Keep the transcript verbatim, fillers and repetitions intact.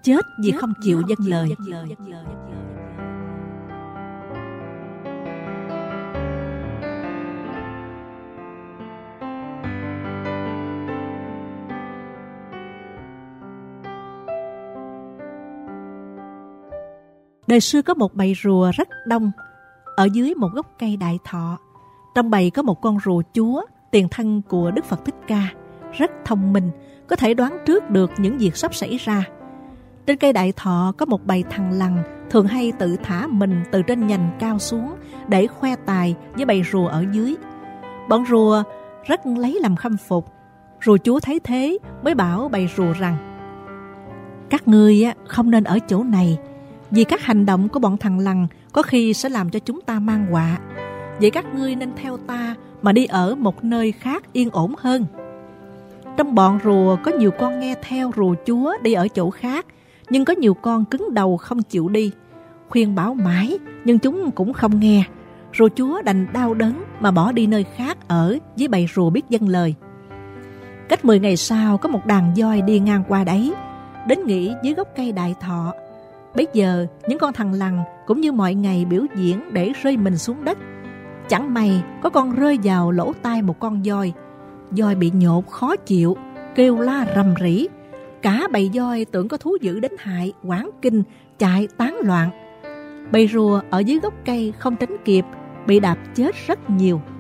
chết vì không chịu vâng lời. Đời xưa có một bầy rùa rất đông ở dưới một gốc cây đại thọ. Trong bầy có một con rùa chúa, tiền thân của Đức Phật Thích Ca, rất thông minh, có thể đoán trước được những việc sắp xảy ra. Trên cây đại thọ có một bầy thằn lằn thường hay tự thả mình từ trên nhành cao xuống để khoe tài với bầy rùa ở dưới. Bọn rùa rất lấy làm khâm phục. Rùa chúa thấy thế mới bảo bầy rùa rằng: các ngươi không nên ở chỗ này, vì các hành động của bọn thằn lằn có khi sẽ làm cho chúng ta mang họa. Vậy các ngươi nên theo ta mà đi ở một nơi khác yên ổn hơn. Trong bọn rùa có nhiều con nghe theo rùa chúa đi ở chỗ khác, nhưng có nhiều con cứng đầu không chịu đi. Khuyên bảo mãi nhưng chúng cũng không nghe. Rùa chúa đành đau đớn mà bỏ đi nơi khác ở với bầy rùa biết vâng lời. Cách mười ngày sau có một đàn voi đi ngang qua đấy, đến nghỉ dưới gốc cây đại thọ. Bấy giờ những con thằn lằn cũng như mọi ngày biểu diễn để rơi mình xuống đất. Chẳng may có con rơi vào lỗ tai một con voi. Voi bị nhột khó chịu, kêu la rầm rĩ. Cả bầy voi tưởng có thú dữ đến hại, hoảng kinh, chạy tán loạn. Bầy rùa ở dưới gốc cây không tránh kịp, bị đạp chết rất nhiều.